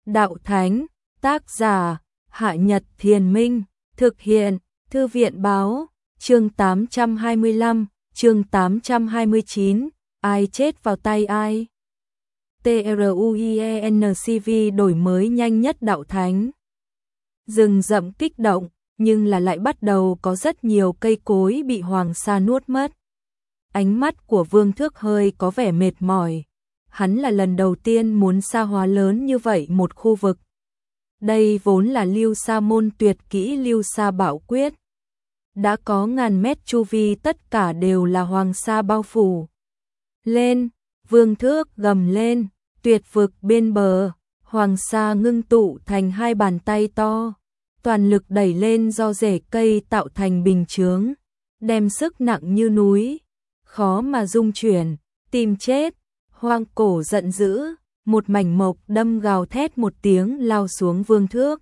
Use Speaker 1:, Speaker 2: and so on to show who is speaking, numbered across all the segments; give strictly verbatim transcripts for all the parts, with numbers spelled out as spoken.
Speaker 1: Đạo Thánh, tác giả, Hạ Nhật Thiền Minh, thực hiện, Thư viện Báo, chương tám trăm hai mươi lăm, chương tám trăm hai mươi chín, ai chết vào tay ai? TRUIENCV đổi mới nhanh nhất Đạo Thánh. Rừng rậm kích động, nhưng là lại bắt đầu có rất nhiều cây cối bị Hoàng Sa nuốt mất. Ánh mắt của Vương Thước hơi có vẻ mệt mỏi. Hắn là lần đầu tiên muốn sa hóa lớn như vậy một khu vực. Đây vốn là Lưu Sa môn tuyệt kỹ Lưu Sa Bảo Quyết. Đã có ngàn mét chu vi tất cả đều là Hoàng Sa bao phủ. Lên, Vương Thước gầm lên, tuyệt vực bên bờ, Hoàng Sa ngưng tụ thành hai bàn tay to. Toàn lực đẩy lên do rễ cây tạo thành bình chướng, đem sức nặng như núi, khó mà dung chuyển, tìm chết. Hoang Cổ giận dữ, một mảnh mộc đâm gào thét một tiếng lao xuống Vương Thước.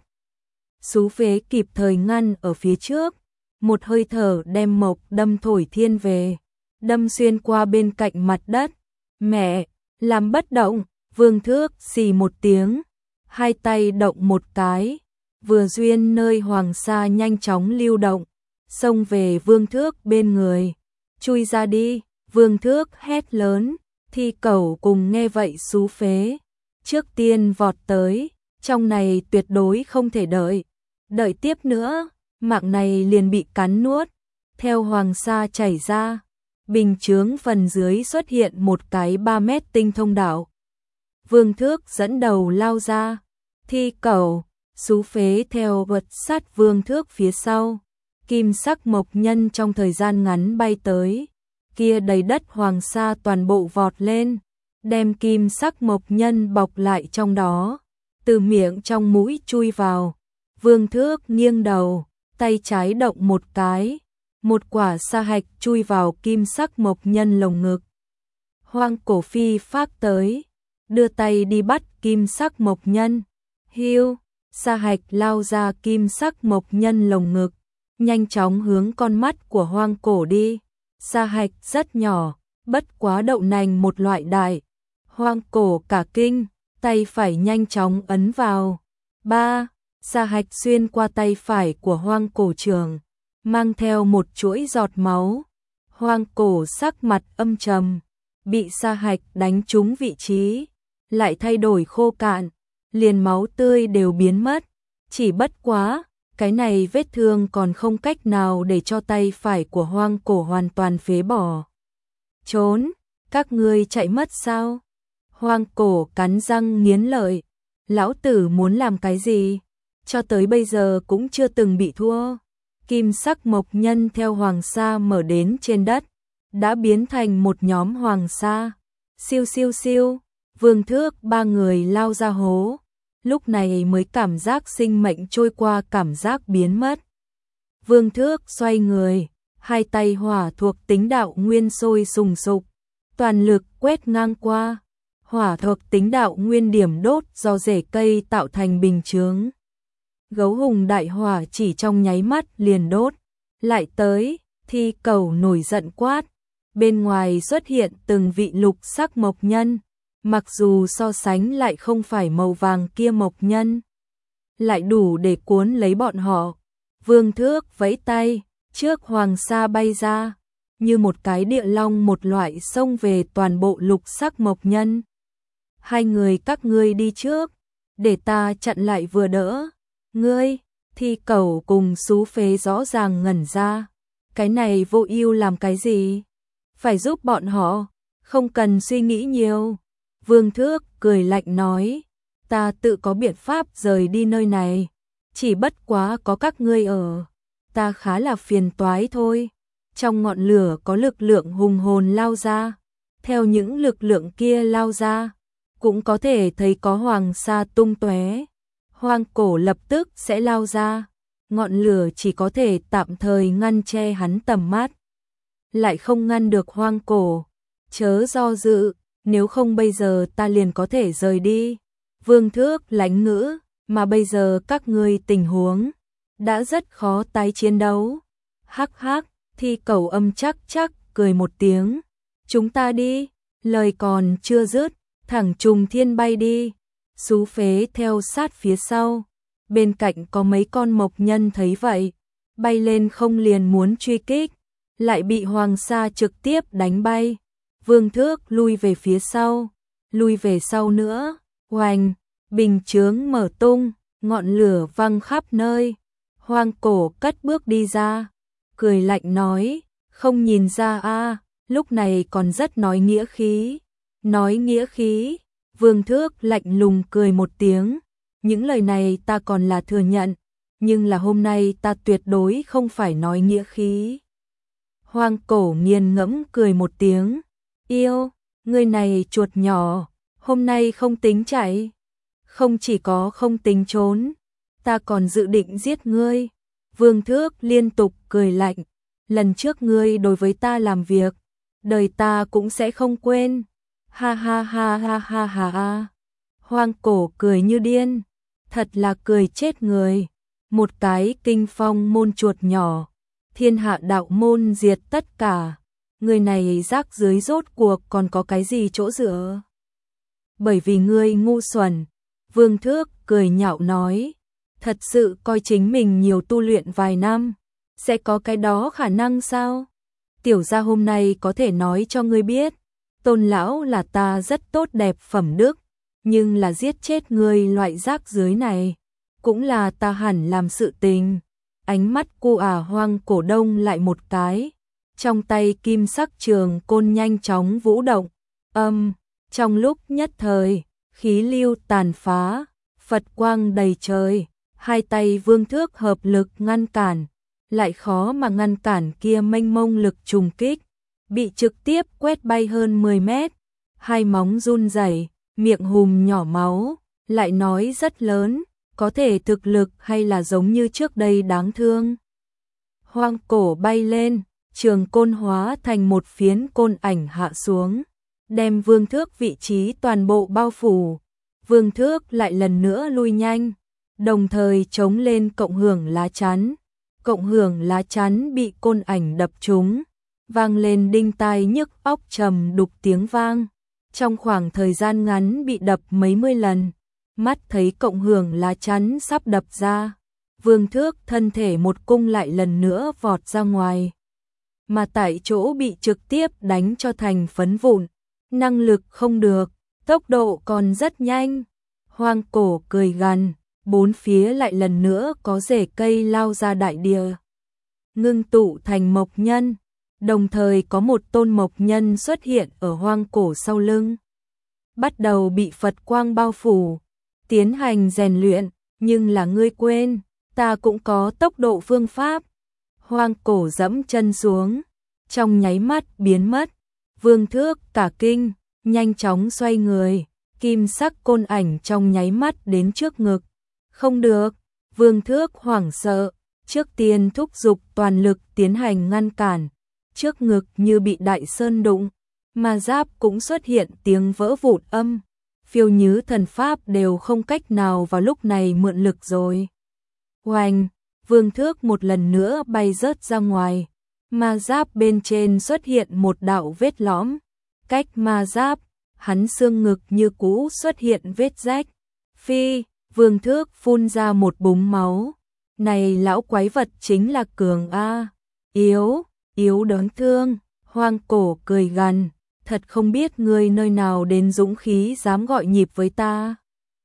Speaker 1: Sú phế kịp thời ngăn ở phía trước, một hơi thở đem mộc đâm thổi thiên về, đâm xuyên qua bên cạnh mặt đất. Mẹ, làm bất động, Vương Thước xì một tiếng, hai tay động một cái, vừa duyên nơi Hoàng Sa nhanh chóng lưu động, xông về Vương Thước bên người. Chui ra đi, Vương Thước hét lớn. Thi Cẩu cùng nghe vậy xú phế, trước tiên vọt tới, trong này tuyệt đối không thể đợi, đợi tiếp nữa, mạng này liền bị cắn nuốt. Theo Hoàng Sa chảy ra, bình chướng phần dưới xuất hiện một cái ba mét tinh thông đạo. Vương Thước dẫn đầu lao ra, Thi Cẩu, xú phế theo vật sát Vương Thước phía sau, kim sắc mộc nhân trong thời gian ngắn bay tới. Kia đầy đất Hoàng Sa toàn bộ vọt lên, đem kim sắc mộc nhân bọc lại trong đó, từ miệng trong mũi chui vào. Vương Thước nghiêng đầu, tay trái động một cái, một quả sa hạch chui vào kim sắc mộc nhân lồng ngực. Hoang Cổ phi phác tới, đưa tay đi bắt kim sắc mộc nhân. Hiu, sa hạch lao ra kim sắc mộc nhân lồng ngực, nhanh chóng hướng con mắt của Hoang Cổ đi. Sa hạch rất nhỏ, bất quá đậu nành một loại đại. Hoang Cổ cả kinh, tay phải nhanh chóng ấn vào. Ba, sa hạch xuyên qua tay phải của Hoang Cổ trưởng, mang theo một chuỗi giọt máu. Hoang Cổ sắc mặt âm trầm, bị sa hạch đánh trúng vị trí, lại thay đổi khô cạn, liền máu tươi đều biến mất. Chỉ bất quá, cái này vết thương còn không cách nào để cho tay phải của Hoang Cổ hoàn toàn phế bỏ. Trốn, các ngươi chạy mất sao? Hoang Cổ cắn răng nghiến lợi, lão tử muốn làm cái gì? Cho tới bây giờ cũng chưa từng bị thua. Kim sắc mộc nhân theo Hoàng Sa mở đến trên đất, đã biến thành một nhóm Hoàng Sa. Siêu siêu siêu, Vương Thước ba người lao ra hố. Lúc này mới cảm giác sinh mệnh trôi qua cảm giác biến mất. Vương Thước xoay người, hai tay hỏa thuộc tính đạo nguyên sôi sùng sục, toàn lực quét ngang qua. Hỏa thuộc tính đạo nguyên điểm đốt do rễ cây tạo thành bình chướng. Gấu hùng đại hỏa chỉ trong nháy mắt liền đốt. Lại tới, Thi Cẩu nổi giận quát. Bên ngoài xuất hiện từng vị lục sắc mộc nhân. Mặc dù so sánh lại không phải màu vàng kia mộc nhân, lại đủ để cuốn lấy bọn họ. Vương Thước vẫy tay, trước Hoàng Sa bay ra, như một cái địa long một loại xông về toàn bộ lục sắc mộc nhân. Hai người các ngươi đi trước, để ta chặn lại vừa đỡ. Ngươi, Thi Cẩu cùng xú phế rõ ràng ngẩn ra. Cái này Vô Ưu làm cái gì? Phải giúp bọn họ, không cần suy nghĩ nhiều. Vương Thước cười lạnh nói, ta tự có biện pháp rời đi nơi này, chỉ bất quá có các ngươi ở, ta khá là phiền toái thôi. Trong ngọn lửa có lực lượng hùng hồn lao ra, theo những lực lượng kia lao ra, cũng có thể thấy có Hoàng Sa tung tóe. Hoang Cổ lập tức sẽ lao ra, ngọn lửa chỉ có thể tạm thời ngăn che hắn tầm mắt, lại không ngăn được Hoang Cổ. Chớ do dự, nếu không bây giờ ta liền có thể rời đi. Vương Thước lãnh ngữ, mà bây giờ các ngươi tình huống đã rất khó tái chiến đấu. Hắc hắc, Thi Cẩu âm chắc chắc cười một tiếng. Chúng ta đi, lời còn chưa dứt, thẳng trùng thiên bay đi. xú phế theo sát phía sau. Bên cạnh có mấy con mộc nhân thấy vậy, bay lên không liền muốn truy kích, lại bị Hoàng Sa trực tiếp đánh bay. Vương Thước lui về phía sau, lui về sau nữa, oành, bình chướng mở tung, ngọn lửa văng khắp nơi. Hoang Cổ cất bước đi ra, cười lạnh nói, không nhìn ra a, lúc này còn rất nói nghĩa khí. Nói nghĩa khí, Vương Thước lạnh lùng cười một tiếng, những lời này ta còn là thừa nhận, nhưng là hôm nay ta tuyệt đối không phải nói nghĩa khí. Hoang Cổ nghiền ngẫm cười một tiếng, yêu, ngươi này chuột nhỏ, hôm nay không tính chạy, không chỉ có không tính trốn, ta còn dự định giết ngươi. Vương Thước liên tục cười lạnh, lần trước ngươi đối với ta làm việc, đời ta cũng sẽ không quên. Ha ha ha ha ha ha ha. Hoang Cổ cười như điên, thật là cười chết người. Một cái kinh phong môn chuột nhỏ, thiên hạ đạo môn diệt tất cả. Người này rác dưới rốt cuộc còn có cái gì chỗ dựa? Bởi vì ngươi ngu xuẩn. Vương Thước cười nhạo nói, thật sự coi chính mình nhiều tu luyện vài năm, sẽ có cái đó khả năng sao? Tiểu gia hôm nay có thể nói cho ngươi biết, Tôn lão là ta rất tốt đẹp phẩm đức, nhưng là giết chết ngươi loại rác dưới này, cũng là ta hẳn làm sự tình. Ánh mắt cu ả Hoang Cổ đông lại một cái, trong tay kim sắc trường côn nhanh chóng vũ động, âm, trong lúc nhất thời, khí lưu tàn phá, Phật quang đầy trời, hai tay Vương Thước hợp lực ngăn cản, lại khó mà ngăn cản kia mênh mông lực trùng kích, bị trực tiếp quét bay hơn mười mét, hai móng run rẩy, miệng hùm nhỏ máu, lại nói rất lớn, có thể thực lực hay là giống như trước đây đáng thương. Hoang Cổ bay lên, trường côn hóa thành một phiến côn ảnh hạ xuống, đem Vương Thước vị trí toàn bộ bao phủ. Vương Thước lại lần nữa lui nhanh, đồng thời chống lên cộng hưởng lá chắn. Cộng hưởng lá chắn bị côn ảnh đập trúng, vang lên đinh tai nhức óc trầm đục tiếng vang. Trong khoảng thời gian ngắn bị đập mấy mươi lần, mắt thấy cộng hưởng lá chắn sắp đập ra. Vương Thước thân thể một cung lại lần nữa vọt ra ngoài, mà tại chỗ bị trực tiếp đánh cho thành phấn vụn. Năng lực không được, tốc độ còn rất nhanh. Hoang Cổ cười gằn, bốn phía lại lần nữa có rễ cây lao ra đại địa, ngưng tụ thành mộc nhân, đồng thời có một tôn mộc nhân xuất hiện ở Hoang Cổ sau lưng, bắt đầu bị Phật quang bao phủ, tiến hành rèn luyện. Nhưng là ngươi quên, ta cũng có tốc độ phương pháp. Hoang Cổ dẫm chân xuống, trong nháy mắt biến mất. Vương Thước cả kinh, nhanh chóng xoay người, kim sắc côn ảnh trong nháy mắt đến trước ngực. Không được, Vương Thước hoảng sợ, trước tiên thúc giục toàn lực tiến hành ngăn cản, trước ngực như bị đại sơn đụng, mà giáp cũng xuất hiện tiếng vỡ vụn âm, phiêu nhứ thần pháp đều không cách nào vào lúc này mượn lực rồi. Oanh, Vương Thước một lần nữa bay rớt ra ngoài, ma giáp bên trên xuất hiện một đạo vết lõm, cách ma giáp, hắn xương ngực như cũ xuất hiện vết rách. Phi, Vương Thước phun ra một búng máu. Này lão quái vật chính là cường a, yếu, yếu đáng thương. Hoang Cổ cười gằn, thật không biết ngươi nơi nào đến dũng khí dám gọi nhịp với ta.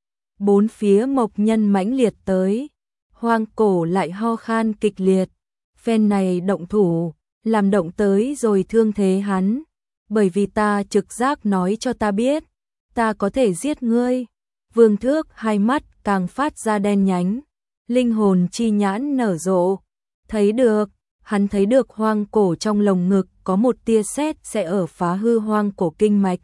Speaker 1: Bốn phía mộc nhân mãnh liệt tới, Hoang Cổ lại ho khan kịch liệt. Phen này động thủ, làm động tới rồi thương thế hắn, bởi vì ta trực giác nói cho ta biết, ta có thể giết ngươi. Vương Thước hai mắt càng phát ra đen nhánh, linh hồn chi nhãn nở rộ, thấy được, hắn thấy được Hoang Cổ trong lồng ngực có một tia sét sẽ ở phá hư Hoang Cổ kinh mạch.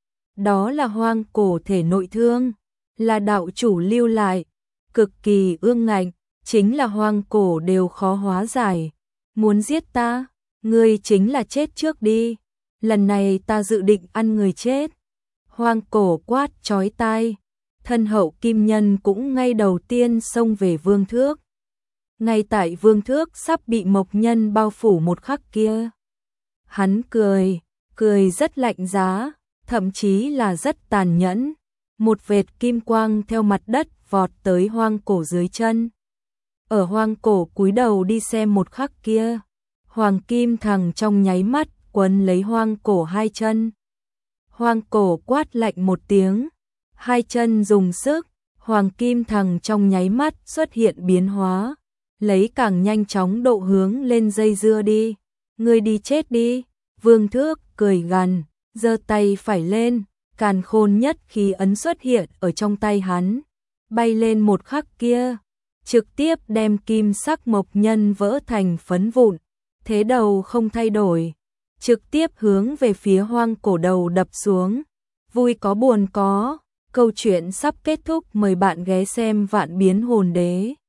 Speaker 1: Đó là Hoang Cổ thể nội thương, là đạo chủ lưu lại, cực kỳ ương ngạnh, chính là Hoang Cổ đều khó hóa giải. Muốn giết ta, ngươi chính là chết trước đi, lần này ta dự định ăn người chết. Hoang Cổ quát chói tai, thân hậu kim nhân cũng ngay đầu tiên xông về Vương Thước. Ngay tại Vương Thước sắp bị mộc nhân bao phủ một khắc kia, hắn cười, cười rất lạnh giá, thậm chí là rất tàn nhẫn. một vệt kim quang theo mặt đất vọt tới hoang cổ dưới chân. Ở hoang cổ cúi đầu đi xem một khắc kia, hoàng kim thằng trong nháy mắt quấn lấy hoang cổ hai chân. Hoang cổ quát lạnh một tiếng, hai chân dùng sức, hoàng kim thằng trong nháy mắt xuất hiện biến hóa, lấy càng nhanh chóng độ hướng lên dây dưa đi. Ngươi đi chết đi, Vương Thước cười gằn, giơ tay phải lên, càn khôn nhất khí ấn xuất hiện ở trong tay hắn, bay lên một khắc kia, trực tiếp đem kim sắc mộc nhân vỡ thành phấn vụn, thế đầu không thay đổi, trực tiếp hướng về phía hoang cổ đầu đập xuống. Vui có buồn có, câu chuyện sắp kết thúc, mời bạn ghé xem Vạn Biến Hồn Đế.